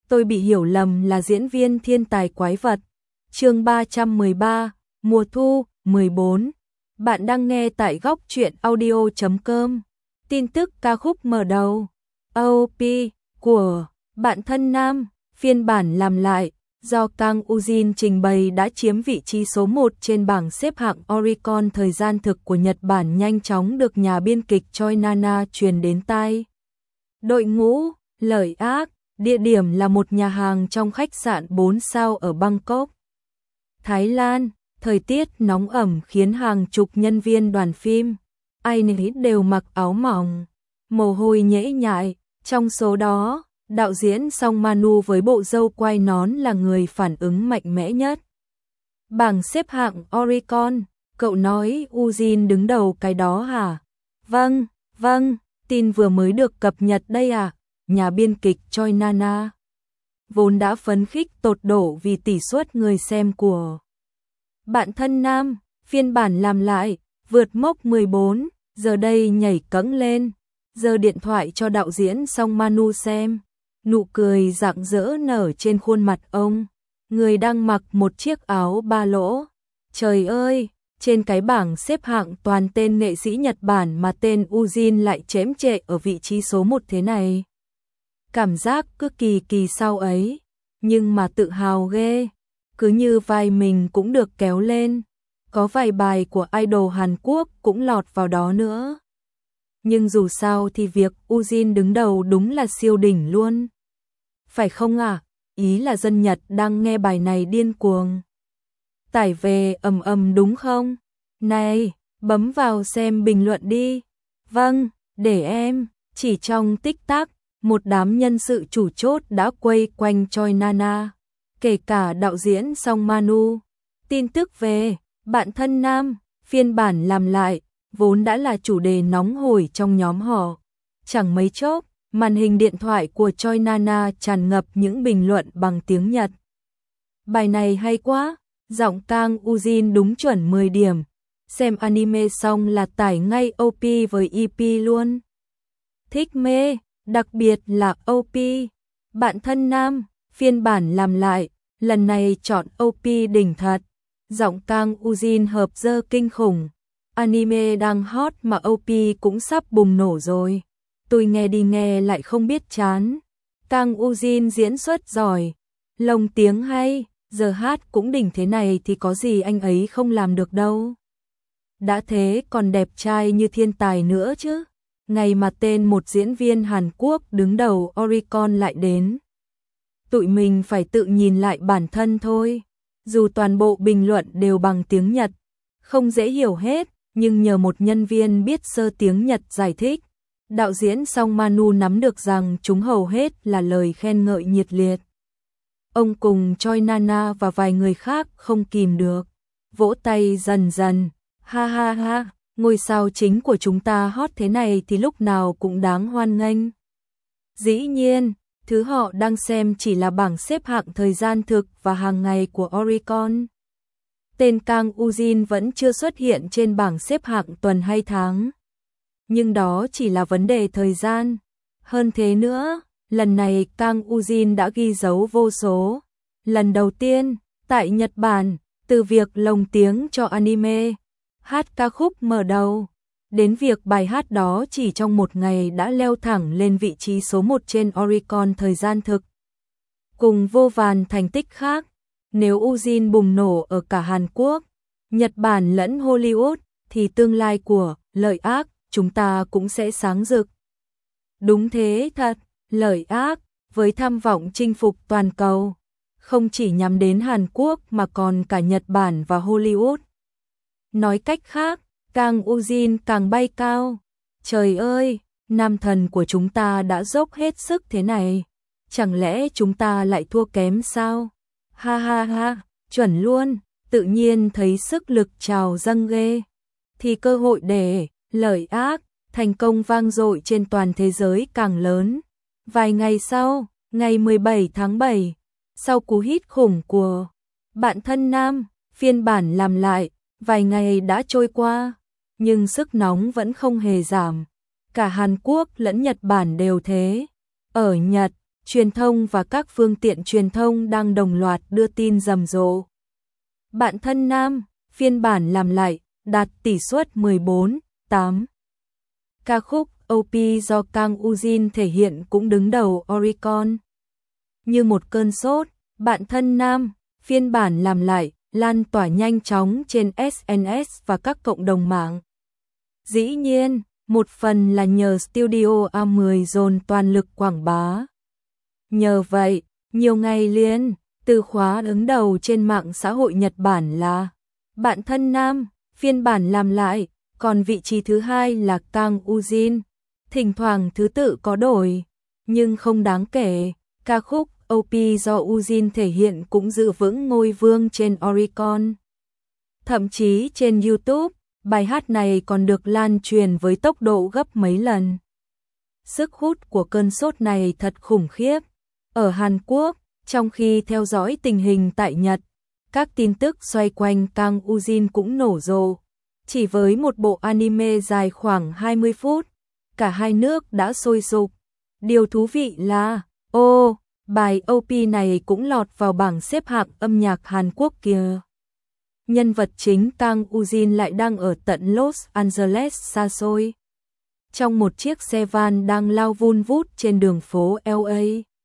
tôi bị hiểu lầm là diễn viên thiên tài quái vật. Chương 313, mùa thu, 14. Bạn đang nghe tại góc truyện audio.com. Tin tức ca khúc mở đầu. OP của Bạn Thân Nam, phiên bản làm lại, do Kang Ujin trình bày đã chiếm vị trí số 1 trên bảng xếp hạng Oricon thời gian thực của Nhật Bản, nhanh chóng được nhà biên kịch Choi Nana truyền đến tai đội ngũ. Lời ác, địa điểm là một nhà hàng trong khách sạn 4 sao ở Bangkok, Thái Lan. Thời tiết nóng ẩm khiến hàng chục nhân viên đoàn phim ai nấy đều mặc áo mỏng, mồ hôi nhễ nhại. Trong số đó, đạo diễn Song Manu với bộ râu quai nón là người phản ứng mạnh mẽ nhất. Bảng xếp hạng Oricon, cậu nói Ujin đứng đầu cái đó hả? Vâng, tin vừa mới được cập nhật đây à? Nhà biên kịch Choi Nana vốn đã phấn khích tột độ vì tỷ suất người xem của Bạn Thân Nam, phiên bản làm lại, vượt mốc 14, giờ đây nhảy cẫng lên, giơ điện thoại cho đạo diễn Song Manu xem. Nụ cười rạng rỡ nở trên khuôn mặt ông, người đang mặc một chiếc áo ba lỗ. Trời ơi, trên cái bảng xếp hạng toàn tên nghệ sĩ Nhật Bản mà tên Ujin lại chễm chệ ở vị trí số 1 thế này. Cảm giác cứ kỳ sau ấy, nhưng mà tự hào ghê, cứ như vai mình cũng được kéo lên. Có vài bài của idol Hàn Quốc cũng lọt vào đó nữa. Nhưng dù sao thì việc Ujin đứng đầu đúng là siêu đỉnh luôn. Phải không à? Ý là dân Nhật đang nghe bài này điên cuồng tải về ầm đúng không? Này, bấm vào xem bình luận đi. Vâng, để em. Chỉ trong tích tắc, một đám nhân sự chủ chốt đã quay quanh Choi Nana, kể cả đạo diễn Song Manu. Tin tức về Bạn Thân Nam, phiên bản làm lại, vốn đã là chủ đề nóng hổi trong nhóm họ. Chẳng mấy chốc, màn hình điện thoại của Choi Nana tràn ngập những bình luận bằng tiếng Nhật. Bài này hay quá, giọng Kang Ujin đúng chuẩn 10 điểm. Xem anime xong là tải ngay OP với EP luôn. Thích mê, đặc biệt là OP. Bạn Thân Nam, phiên bản làm lại, lần này chọn OP đỉnh thật. Giọng Kang Ujin hợp dơ kinh khủng. Anime đang hot mà OP cũng sắp bùng nổ rồi. Tôi nghe đi nghe lại không biết chán. Kang Ujin diễn xuất giỏi, lồng tiếng hay, giờ hát cũng đỉnh thế này thì có gì anh ấy không làm được đâu. Đã thế còn đẹp trai như thiên tài nữa chứ. Ngày mà tên một diễn viên Hàn Quốc đứng đầu Oricon lại đến, tụi mình phải tự nhìn lại bản thân thôi. Dù toàn bộ bình luận đều bằng tiếng Nhật, không dễ hiểu hết, nhưng nhờ một nhân viên biết sơ tiếng Nhật giải thích, đạo diễn Song Manu nắm được rằng chúng hầu hết là lời khen ngợi nhiệt liệt. Ông cùng Choi Nana và vài người khác không kìm được, vỗ tay dần dần. Ha ha ha, ngôi sao chính của chúng ta hot thế này thì lúc nào cũng đáng hoan nghênh. Dĩ nhiên, thứ họ đang xem chỉ là bảng xếp hạng thời gian thực và hàng ngày của Oricon. Tên Kang Ujin vẫn chưa xuất hiện trên bảng xếp hạng tuần hay tháng. Nhưng đó chỉ là vấn đề thời gian. Hơn thế nữa, lần này Kang Ujin đã ghi dấu vô số. Lần đầu tiên, tại Nhật Bản, từ việc lồng tiếng cho anime, hát ca khúc mở đầu, đến việc bài hát đó chỉ trong một ngày đã leo thẳng lên vị trí số 1 trên Oricon thời gian thực. Cùng vô vàn thành tích khác, nếu Ujin bùng nổ ở cả Hàn Quốc, Nhật Bản lẫn Hollywood, thì tương lai của Lợi Ác chúng ta cũng sẽ sáng rực. Đúng thế thật, Lợi Ác với tham vọng chinh phục toàn cầu, không chỉ nhắm đến Hàn Quốc mà còn cả Nhật Bản và Hollywood. Nói cách khác, Kang Ujin càng bay cao. Trời ơi, nam thần của chúng ta đã dốc hết sức thế này, chẳng lẽ chúng ta lại thua kém sao? Ha ha ha, chuẩn luôn, tự nhiên thấy sức lực trào dâng ghê. Thì cơ hội để Lợi Ác thành công vang dội trên toàn thế giới càng lớn. Vài ngày sau, ngày 17 tháng 7, sau cú hit khủng của Bạn Thân Nam, phiên bản làm lại, vài ngày đã trôi qua, nhưng sức nóng vẫn không hề giảm. Cả Hàn Quốc lẫn Nhật Bản đều thế. Ở Nhật, truyền thông và các phương tiện truyền thông đang đồng loạt đưa tin rầm rộ. Bạn thân nam, phiên bản làm lại, đạt tỷ suất 14.8. Ca khúc OP do Kang Ujin thể hiện cũng đứng đầu Oricon. Như một cơn sốt, bạn thân nam, phiên bản làm lại, lan tỏa nhanh chóng trên SNS và các cộng đồng mạng. Dĩ nhiên, một phần là nhờ Studio A10 dồn toàn lực quảng bá. Nhờ vậy, nhiều ngày liền, từ khóa đứng đầu trên mạng xã hội Nhật Bản là bạn thân nam, phiên bản làm lại, còn vị trí thứ hai là Kang Ujin. Thỉnh thoảng thứ tự có đổi, nhưng không đáng kể. Ca khúc OP do Ujin thể hiện cũng giữ vững ngôi vương trên Oricon. Thậm chí trên YouTube, bài hát này còn được lan truyền với tốc độ gấp mấy lần. Sức hút của cơn sốt này thật khủng khiếp. Ở Hàn Quốc, trong khi theo dõi tình hình tại Nhật, các tin tức xoay quanh Kang Ujin cũng nổ rộ. Chỉ với một bộ anime dài khoảng 20 phút, cả hai nước đã sôi sục. Điều thú vị là, bài OP này cũng lọt vào bảng xếp hạng âm nhạc Hàn Quốc kìa. Nhân vật chính Kang Ujin lại đang ở tận Los Angeles xa xôi, trong một chiếc xe van đang lao vun vút trên đường phố LA.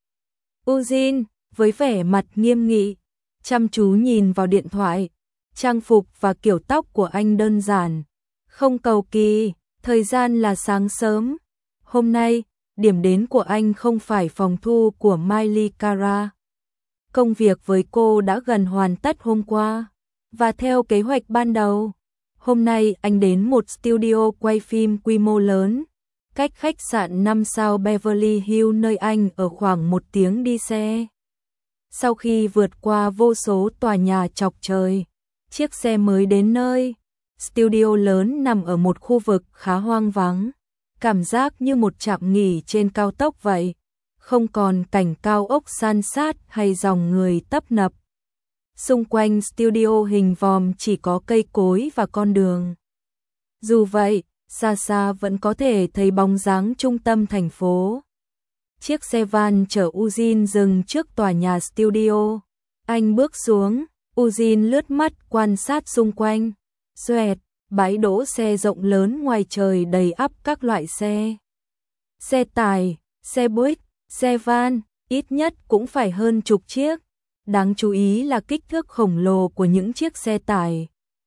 Ujin, với vẻ mặt nghiêm nghị, chăm chú nhìn vào điện thoại. Trang phục và kiểu tóc của anh đơn giản, không cầu kỳ, thời gian là sáng sớm. Hôm nay, điểm đến của anh không phải phòng thu của Miley Cara. Công việc với cô đã gần hoàn tất hôm qua, và theo kế hoạch ban đầu, hôm nay anh đến một studio quay phim quy mô lớn, cách khách sạn 5 sao Beverly Hills nơi anh ở khoảng 1 tiếng đi xe. Sau khi vượt qua vô số tòa nhà chọc trời, chiếc xe mới đến nơi. Studio lớn nằm ở một khu vực khá hoang vắng, cảm giác như một trạm nghỉ trên cao tốc vậy, không còn cảnh cao ốc san sát hay dòng người tấp nập. Xung quanh studio hình vòm chỉ có cây cối và con đường. Dù vậy, xa xa vẫn có thể thấy bóng dáng trung tâm thành phố. Chiếc xe van chở Ujin dừng trước tòa nhà studio. Anh bước xuống, Ujin lướt mắt quan sát xung quanh. Xoẹt, bãi đỗ xe rộng lớn ngoài trời đầy ắp các loại xe. Xe tải, xe buýt, xe van, ít nhất cũng phải hơn chục chiếc. Đáng chú ý là kích thước khổng lồ của những chiếc xe tải.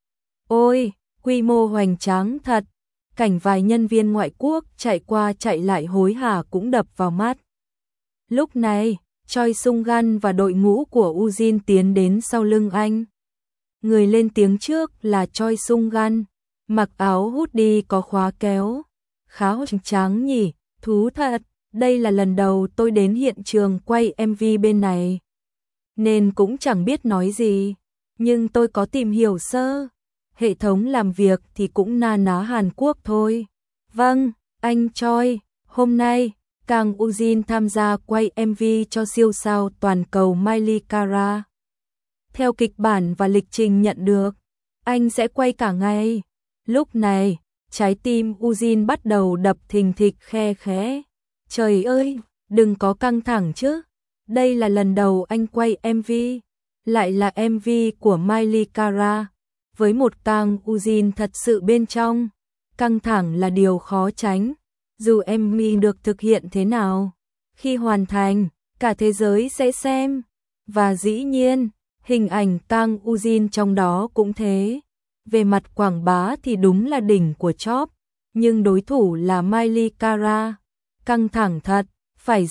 Ôi, quy mô hoành tráng thật. Cảnh vài nhân viên ngoại quốc chạy qua chạy lại hối hả cũng đập vào mắt. Lúc này, Choi Sung-gun và đội ngũ của Ujin tiến đến sau lưng anh. Người lên tiếng trước là Choi Sung-gun, mặc áo hoodie có khóa kéo. Khá hoành tráng nhỉ, thú thật, đây là lần đầu tôi đến hiện trường quay MV bên này. Nên cũng chẳng biết nói gì, nhưng tôi có tìm hiểu sơ. Hệ thống làm việc thì cũng na ná Hàn Quốc thôi. Vâng, anh Choi, hôm nay, Kang Ujin tham gia quay MV cho siêu sao toàn cầu Miley Cara. Theo kịch bản và lịch trình nhận được, anh sẽ quay cả ngày. Lúc này, trái tim Ujin bắt đầu đập thình thịch khe khẽ. Trời ơi, đừng có căng thẳng chứ. Đây là lần đầu anh quay MV, lại là MV của Miley Cara. Với một Kang Ujin thật sự bên trong, căng thẳng là điều khó tránh. Dù MV được thực hiện thế nào, khi hoàn thành, cả thế giới sẽ xem. Và dĩ nhiên, hình ảnh Kang Ujin trong đó cũng thế. Về mặt quảng bá thì đúng là đỉnh của chóp, nhưng đối thủ là Miley Cara. Căng thẳng thật, phải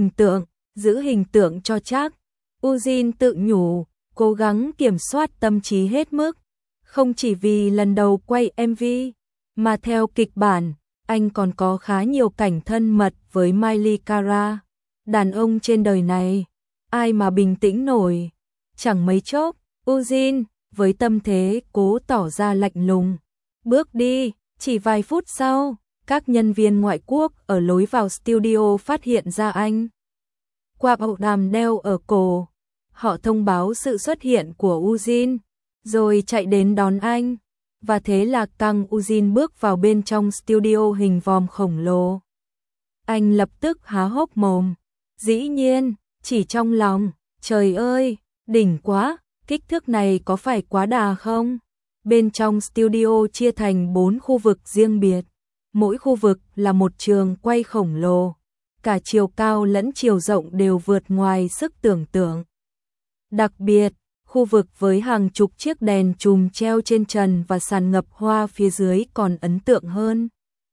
giữ hình tượng cho chắc. Ujin tự nhủ, cố gắng kiểm soát tâm trí hết mức. Không chỉ vì lần đầu quay MV, mà theo kịch bản, anh còn có khá nhiều cảnh thân mật với Miley Cara. Đàn ông trên đời này, ai mà bình tĩnh nổi. Chẳng mấy chốc, Ujin, với tâm thế cố tỏ ra lạnh lùng, bước đi. Chỉ vài phút sau, các nhân viên ngoại quốc ở lối vào studio phát hiện ra anh. Qua bộ đàm đeo ở cổ, họ thông báo sự xuất hiện của Ujin, rồi chạy đến đón anh. Và thế là Kang Ujin bước vào bên trong studio hình vòm khổng lồ. Anh lập tức há hốc mồm, Dĩ nhiên, chỉ trong lòng, trời ơi, đỉnh quá, kích thước này có phải quá đà không? Bên trong studio chia thành 4 khu vực riêng biệt, mỗi khu vực là một trường quay khổng lồ, cả chiều cao lẫn chiều rộng đều vượt ngoài sức tưởng tượng. Đặc biệt, khu vực với hàng chục chiếc đèn chùm treo trên trần và sàn ngập hoa phía dưới còn ấn tượng hơn.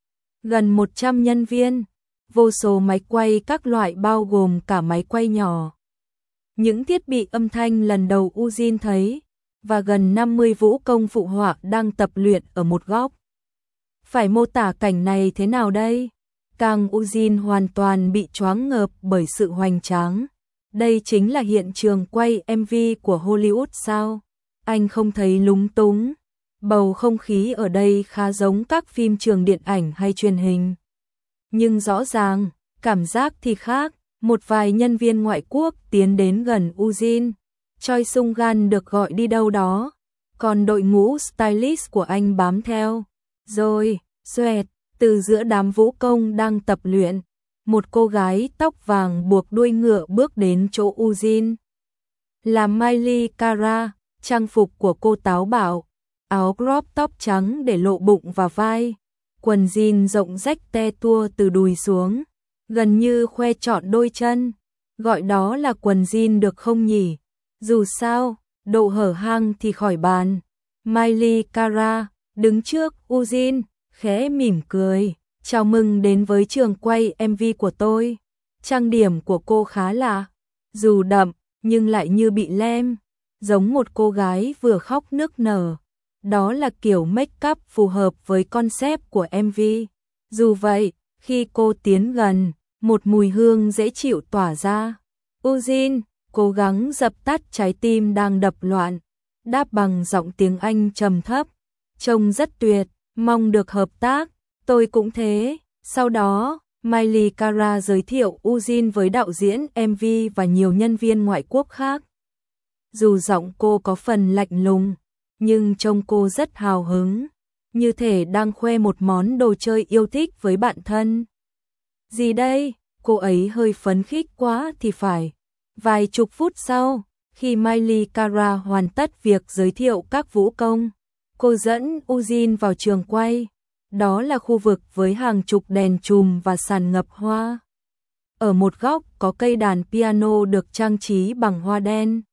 Gần 100 nhân viên, vô số máy quay các loại bao gồm cả máy quay nhỏ. Những thiết bị âm thanh lần đầu Ujin thấy, và gần 50 vũ công phụ họa đang tập luyện ở một góc. Phải mô tả cảnh này thế nào đây? Kang Ujin hoàn toàn bị choáng ngợp bởi sự hoành tráng. Đây chính là hiện trường quay MV của Hollywood sao? Anh không thấy lúng túng. Bầu không khí ở đây khá giống các phim trường điện ảnh hay truyền hình. Nhưng rõ ràng, cảm giác thì khác. Một vài nhân viên ngoại quốc tiến đến gần Ujin. Choi Sung Gan được gọi đi đâu đó. Còn đội ngũ stylist của anh bám theo. Rồi, xoẹt, từ giữa đám vũ công đang tập luyện. Một cô gái tóc vàng buộc đuôi ngựa bước đến chỗ Ujin. Là Miley Cara, trang phục của cô táo bạo. Áo crop top trắng để lộ bụng và vai. Quần jean rộng rách te tua từ đùi xuống. Gần như khoe trọn đôi chân. Gọi đó là quần jean được không nhỉ? Dù sao, độ hở hang thì khỏi bàn. Miley Cara đứng trước Ujin, khẽ mỉm cười. Chào mừng đến với trường quay MV của tôi. Trang điểm của cô khá lạ, dù đậm nhưng lại như bị lem, giống một cô gái vừa khóc nức nở. Đó là kiểu make up phù hợp với concept của MV. Dù vậy, khi cô tiến gần, một mùi hương dễ chịu tỏa ra. Ujin cố gắng dập tắt trái tim đang đập loạn, đáp bằng giọng tiếng Anh trầm thấp. Trông rất tuyệt, mong được hợp tác. Tôi cũng thế. Sau đó, Miley Cara giới thiệu Ujin với đạo diễn MV và nhiều nhân viên ngoại quốc khác. Dù giọng cô có phần lạnh lùng, nhưng trông cô rất hào hứng, như thể đang khoe một món đồ chơi yêu thích với bạn thân. Gì đây? Cô ấy hơi phấn khích quá thì phải. Vài chục phút sau, khi Miley Cara hoàn tất việc giới thiệu các vũ công, cô dẫn Ujin vào trường quay. Đó là khu vực với hàng chục đèn chùm và sàn ngập hoa. Ở một góc có cây đàn piano được trang trí bằng hoa đen.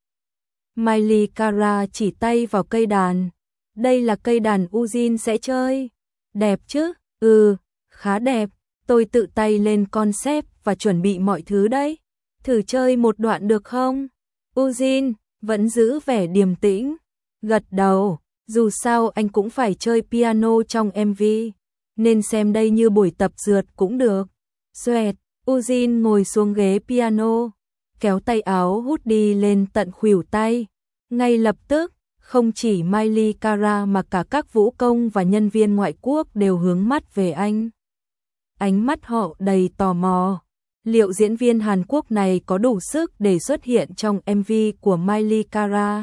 Miley Cara chỉ tay vào cây đàn. Đây là cây đàn Ujin sẽ chơi. Đẹp chứ? Ừ, khá đẹp. Tôi tự tay lên concept và chuẩn bị mọi thứ đấy. Thử chơi một đoạn được không? Ujin vẫn giữ vẻ điềm tĩnh, gật đầu. Dù sao anh cũng phải chơi piano trong MV, nên xem đây như buổi tập dượt cũng được. Xoẹt, Ujin ngồi xuống ghế piano, kéo tay áo hút đi lên tận khuỷu tay. Ngay lập tức, không chỉ Miley Cara mà cả các vũ công và nhân viên ngoại quốc đều hướng mắt về anh. Ánh mắt họ đầy tò mò. Liệu diễn viên Hàn Quốc này có đủ sức để xuất hiện trong MV của Miley Cara?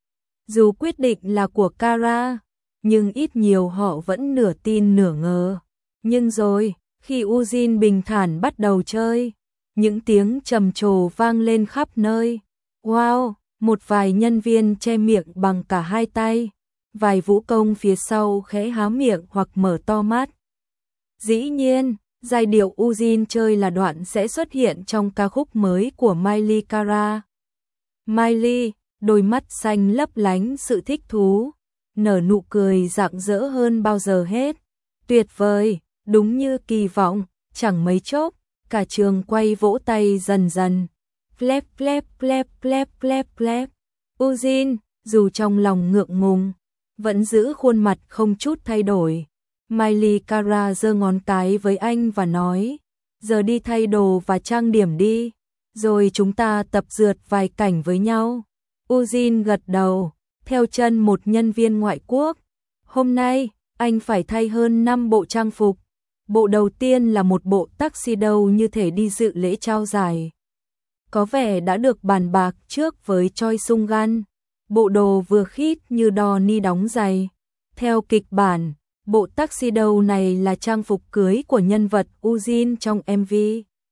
Dù quyết định là của Cara, nhưng ít nhiều họ vẫn nửa tin nửa ngờ. Nhưng rồi, khi Ujin bình thản bắt đầu chơi, những tiếng trầm trồ vang lên khắp nơi. Wow, một vài nhân viên che miệng bằng cả hai tay, vài vũ công phía sau khẽ há miệng hoặc mở to mắt. Dĩ nhiên, giai điệu Ujin chơi là đoạn sẽ xuất hiện trong ca khúc mới của Miley Cara. Miley, đôi mắt xanh lấp lánh sự thích thú, nở nụ cười rạng rỡ hơn bao giờ hết. Tuyệt vời, đúng như kỳ vọng, chẳng mấy chốc, cả trường quay vỗ tay dần dần. Clap clap clap clap clap clap. Ujin, dù trong lòng ngượng ngùng, vẫn giữ khuôn mặt không chút thay đổi. Miley Cara giơ ngón cái với anh và nói, giờ đi thay đồ và trang điểm đi, rồi chúng ta tập rượt vài cảnh với nhau. Ujin gật đầu, theo chân một nhân viên ngoại quốc. Hôm nay, anh phải thay hơn 5 bộ trang phục. Bộ đầu tiên là một bộ tuxedo như thể đi dự lễ trao giải. Có vẻ đã được bàn bạc trước với Choi Sung Gan. Bộ đồ vừa khít như đo ni đóng giày. Theo kịch bản, bộ tuxedo này là trang phục cưới của nhân vật Ujin trong MV.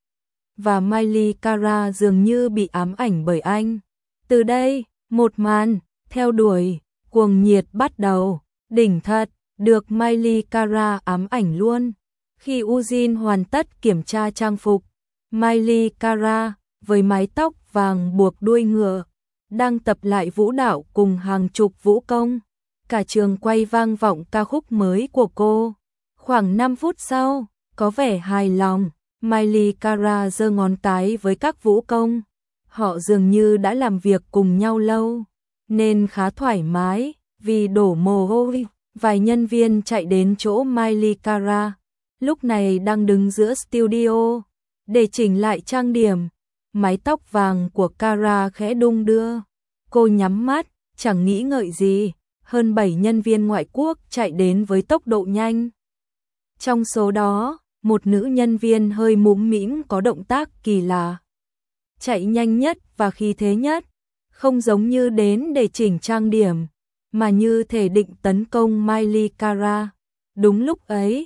và Miley Cara dường như bị ám ảnh bởi anh. Từ đây, một màn theo đuổi cuồng nhiệt bắt đầu. Đỉnh thật, được Miley Cara ám ảnh luôn. Khi Eugene hoàn tất kiểm tra trang phục, Miley Cara với mái tóc vàng buộc đuôi ngựa đang tập lại vũ đạo cùng hàng chục vũ công. Cả trường quay vang vọng ca khúc mới của cô. Khoảng 5 phút sau, có vẻ hài lòng, Miley Cara giơ ngón cái với các vũ công. Họ dường như đã làm việc cùng nhau lâu, nên khá thoải mái, vì đổ mồ hôi. Vài nhân viên chạy đến chỗ Miley Cara, lúc này đang đứng giữa studio, để chỉnh lại trang điểm. Mái tóc vàng của Cara khẽ đung đưa. Cô nhắm mắt, chẳng nghĩ ngợi gì. Hơn 7 nhân viên ngoại quốc chạy đến với tốc độ nhanh. Trong số đó, một nữ nhân viên hơi mũm mĩm có động tác kỳ lạ. Chạy nhanh nhất và khí thế nhất, không giống như đến để chỉnh trang điểm, mà như thể định tấn công Miley Cara. Đúng lúc ấy,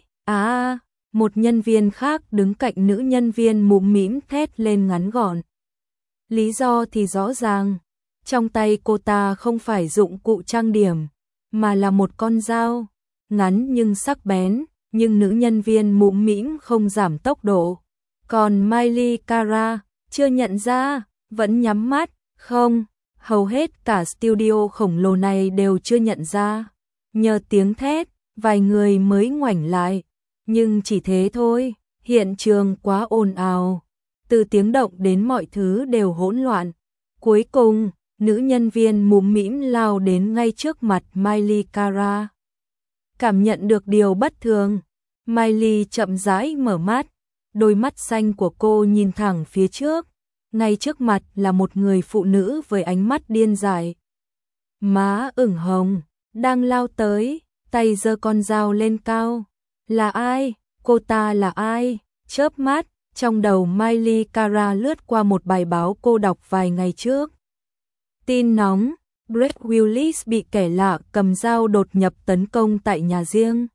một nhân viên khác đứng cạnh nữ nhân viên mũm mĩm thét lên ngắn gọn. Lý do thì rõ ràng, trong tay cô ta không phải dụng cụ trang điểm, mà là một con dao, ngắn nhưng sắc bén, nhưng nữ nhân viên mũm mĩm không giảm tốc độ. Còn Miley Cara chưa nhận ra, vẫn nhắm mắt, không, hầu hết cả studio khổng lồ này đều chưa nhận ra. Nhờ tiếng thét, vài người mới ngoảnh lại, nhưng chỉ thế thôi, hiện trường quá ồn ào, từ tiếng động đến mọi thứ đều hỗn loạn. Cuối cùng, nữ nhân viên mũm mĩm lao đến ngay trước mặt Miley Cara. Cảm nhận được điều bất thường, Miley chậm rãi mở mắt, đôi mắt xanh của cô nhìn thẳng phía trước. Ngay trước mặt là một người phụ nữ với ánh mắt điên dại. Má ửng hồng, đang lao tới, tay giơ con dao lên cao. Là ai? Cô ta là ai? Chớp mắt, trong đầu Miley Cara lướt qua một bài báo cô đọc vài ngày trước. Tin nóng, Bruce Willis bị kẻ lạ cầm dao đột nhập tấn công tại nhà riêng.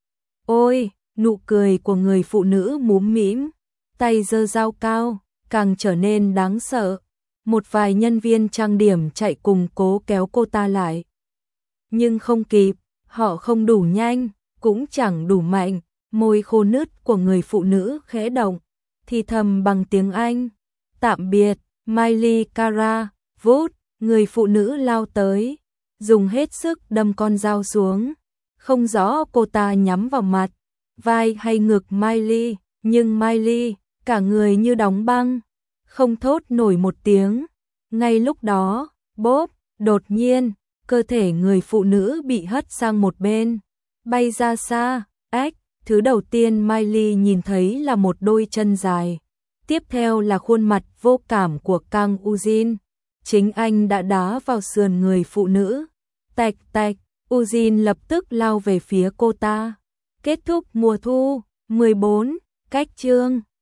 Ôi, nụ cười của người phụ nữ múm mĩm, tay giơ dao cao, càng trở nên đáng sợ. Một vài nhân viên trang điểm chạy cùng cố kéo cô ta lại. Nhưng không kịp, họ không đủ nhanh, cũng chẳng đủ mạnh. Môi khô nứt của người phụ nữ khẽ động, thì thầm bằng tiếng Anh. Tạm biệt, Miley Cara. Vút, người phụ nữ lao tới, dùng hết sức đâm con dao xuống. Không rõ cô ta nhắm vào mặt, vai hay ngực Miley, nhưng Miley, cả người như đóng băng, không thốt nổi một tiếng. Ngay lúc đó, bốp, đột nhiên, cơ thể người phụ nữ bị hất sang một bên, bay ra xa. Thứ đầu tiên Miley nhìn thấy là một đôi chân dài. Tiếp theo là khuôn mặt vô cảm của Kang Eugene. Chính anh đã đá vào sườn người phụ nữ. Tạch tạch, Eugene lập tức lao về phía cô ta. Kết thúc mùa thu 14, cách chương